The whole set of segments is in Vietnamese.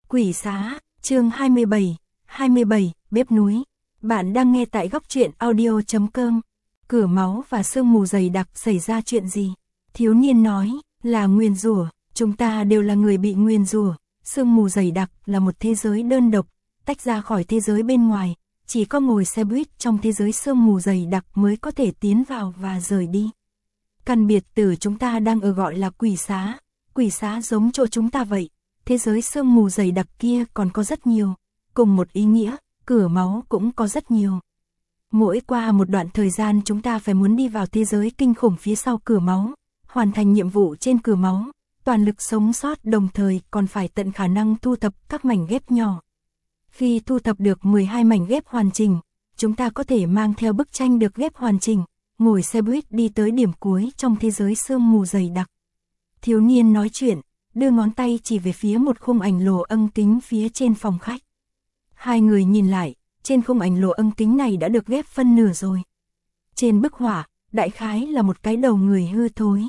Quỷ xá, chương 27, bếp núi. Bạn đang nghe tại góc truyện audio.com. Cửa máu và sương mù dày đặc xảy ra chuyện gì? Thiếu niên nói, là nguyền rủa, chúng ta đều là người bị nguyền rủa. Sương mù dày đặc là một thế giới đơn độc, tách ra khỏi thế giới bên ngoài, chỉ có ngồi xe buýt trong thế giới sương mù dày đặc mới có thể tiến vào và rời đi. Căn biệt tử chúng ta đang ở gọi là quỷ xá giống chỗ chúng ta vậy. Thế giới sương mù dày đặc kia còn có rất nhiều, cùng một ý nghĩa, cửa máu cũng có rất nhiều. Mỗi qua một đoạn thời gian chúng ta phải muốn đi vào thế giới kinh khủng phía sau cửa máu, hoàn thành nhiệm vụ trên cửa máu, toàn lực sống sót đồng thời còn phải tận khả năng thu thập các mảnh ghép nhỏ. Khi thu thập được 12 mảnh ghép hoàn chỉnh, chúng ta có thể mang theo bức tranh được ghép hoàn chỉnh, ngồi xe buýt đi tới điểm cuối trong thế giới sương mù dày đặc. Thiếu niên nói chuyện, đưa ngón tay chỉ về phía một khung ảnh lồ âm kính phía trên phòng khách. Hai người nhìn lại, trên khung ảnh lồ âm kính này đã được ghép phân nửa rồi. Trên bức họa, đại khái là một cái đầu người hư thối.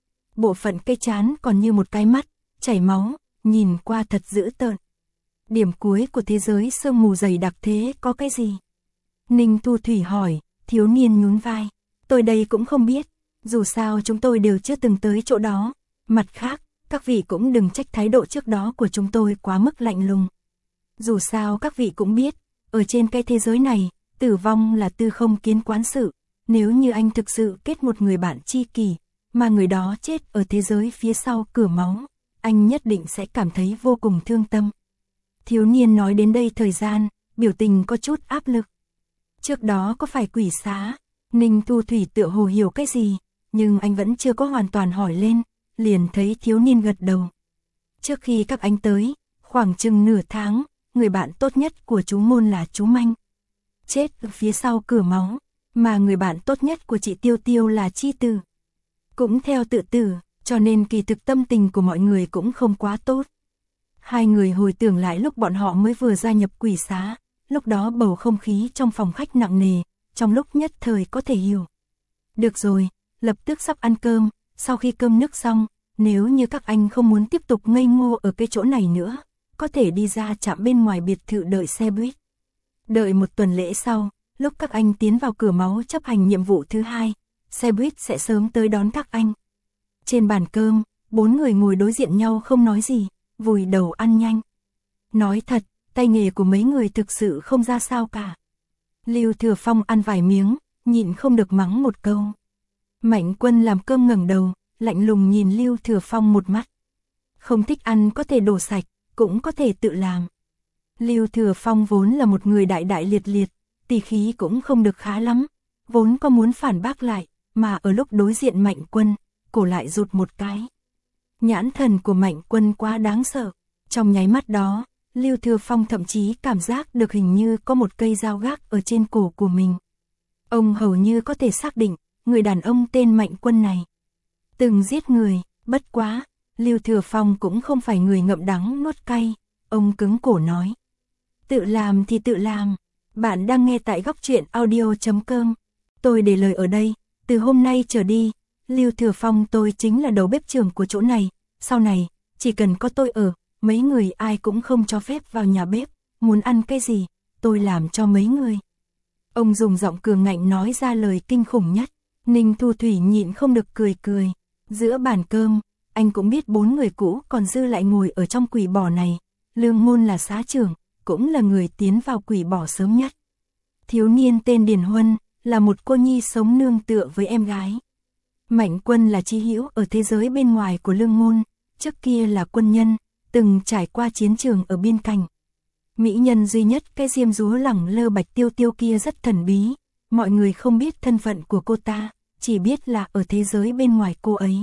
Bộ phận cây trán còn như một cái mắt, chảy máu, nhìn qua thật dữ tợn. Điểm cuối của thế giới sương mù dày đặc thế có cái gì? Ninh Thu Thủy hỏi, thiếu niên nhún vai. Tôi đây cũng không biết, dù sao chúng tôi đều chưa từng tới chỗ đó. Mặt khác, các vị cũng đừng trách thái độ trước đó của chúng tôi quá mức lạnh lùng. Dù sao các vị cũng biết, ở trên cái thế giới này, tử vong là tư không kiến quán sự. Nếu như anh thực sự kết một người bạn tri kỷ, mà người đó chết ở thế giới phía sau cửa máu, anh nhất định sẽ cảm thấy vô cùng thương tâm. Thiếu niên nói đến đây thời gian, biểu tình có chút áp lực. Trước đó có phải quỷ xá? Ninh Thu Thủy tựa hồ hiểu cái gì, nhưng anh vẫn chưa có hoàn toàn hỏi lên, liền thấy thiếu niên gật đầu. Trước khi các anh tới, khoảng chừng nửa tháng, người bạn tốt nhất của chú Môn là chú Manh. Chết ở phía sau cửa máu, mà người bạn tốt nhất của chị Tiêu Tiêu là Chi Tử. Cũng theo tự tử, cho nên kỳ thực tâm tình của mọi người cũng không quá tốt. Hai người hồi tưởng lại lúc bọn họ mới vừa gia nhập quỷ xá, lúc đó bầu không khí trong phòng khách nặng nề, trong lúc nhất thời có thể hiểu. Được rồi, lập tức sắp ăn cơm, sau khi cơm nước xong, nếu như các anh không muốn tiếp tục ngây ngô ở cái chỗ này nữa, có thể đi ra trạm bên ngoài biệt thự đợi xe buýt. Đợi một tuần lễ sau, lúc các anh tiến vào cửa máu chấp hành nhiệm vụ thứ 2, xe buýt sẽ sớm tới đón các anh. Trên bàn cơm, 4 người ngồi đối diện nhau không nói gì, vùi đầu ăn nhanh. Nói thật, tay nghề của mấy người thực sự không ra sao cả. Lưu Thừa Phong ăn vài miếng, nhịn không được mắng một câu. Mạnh Quân làm cơm ngẩng đầu, lạnh lùng nhìn Lưu Thừa Phong một mắt. Không thích ăn có thể đổ sạch, cũng có thể tự làm. Lưu Thừa Phong vốn là một người đại liệt, tỳ khí cũng không được khá lắm, vốn có muốn phản bác lại, mà ở lúc đối diện Mạnh Quân, cổ lại rụt một cái. Nhãn thần của Mạnh Quân quá đáng sợ, trong nháy mắt đó, Lưu Thừa Phong thậm chí cảm giác được hình như có một cây dao gác ở trên cổ của mình. Ông hầu như có thể xác định, người đàn ông tên Mạnh Quân này từng giết người, bất quá, Lưu Thừa Phong cũng không phải người ngậm đắng nuốt cay, ông cứng cổ nói. Tự làm thì tự làm, bạn đang nghe tại góc truyện audio.com. Tôi để lời ở đây, từ hôm nay trở đi, Lưu Thừa Phong tôi chính là đầu bếp trưởng của chỗ này, sau này, chỉ cần có tôi ở, mấy người ai cũng không cho phép vào nhà bếp, muốn ăn cái gì, tôi làm cho mấy người. Ông dùng giọng cường ngạnh nói ra lời kinh khủng nhất, Ninh Thu Thủy nhịn không được cười. Giữa bàn cơm, anh cũng biết 4 người cũ còn dư lại ngồi ở trong quỷ bỏ này, Lương Môn là xá trưởng, cũng là người tiến vào quỷ bỏ sớm nhất. Thiếu niên tên Điền Huân, là một cô nhi sống nương tựa với em gái. Mạnh Quân là chí hữu ở thế giới bên ngoài của Lương Môn, trước kia là quân nhân, từng trải qua chiến trường ở biên cảnh. Mỹ nhân duy nhất cái diêm dúa lẳng lơ Bạch Tiêu Tiêu kia rất thần bí, mọi người không biết thân phận của cô ta, chỉ biết là ở thế giới bên ngoài cô ấy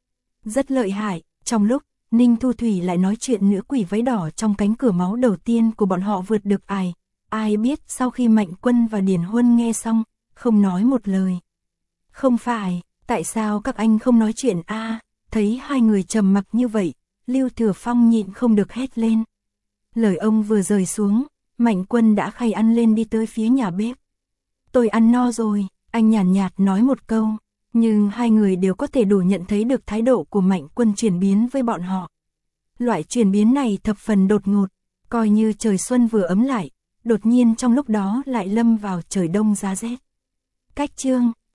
rất lợi hại. Trong lúc Ninh Thu Thủy lại nói chuyện nữ quỷ váy đỏ trong cánh cửa máu đầu tiên của bọn họ vượt được ai biết sau khi Mạnh Quân và Điền Huân nghe xong, không nói một lời. Không phải, tại sao các anh không nói chuyện a? Thấy hai người trầm mặc như vậy, Lưu Thừa Phong nhịn không được hét lên. Lời ông vừa rời xuống, Mạnh Quân đã khay ăn lên đi tới phía nhà bếp. Tôi ăn no rồi, anh nhàn nhạt nói một câu, nhưng hai người đều có thể đủ nhận thấy được thái độ của Mạnh Quân chuyển biến với bọn họ. Loại chuyển biến này thập phần đột ngột, Coi như trời xuân vừa ấm lại, đột nhiên trong lúc đó lại lâm vào trời đông giá rét. Cách chương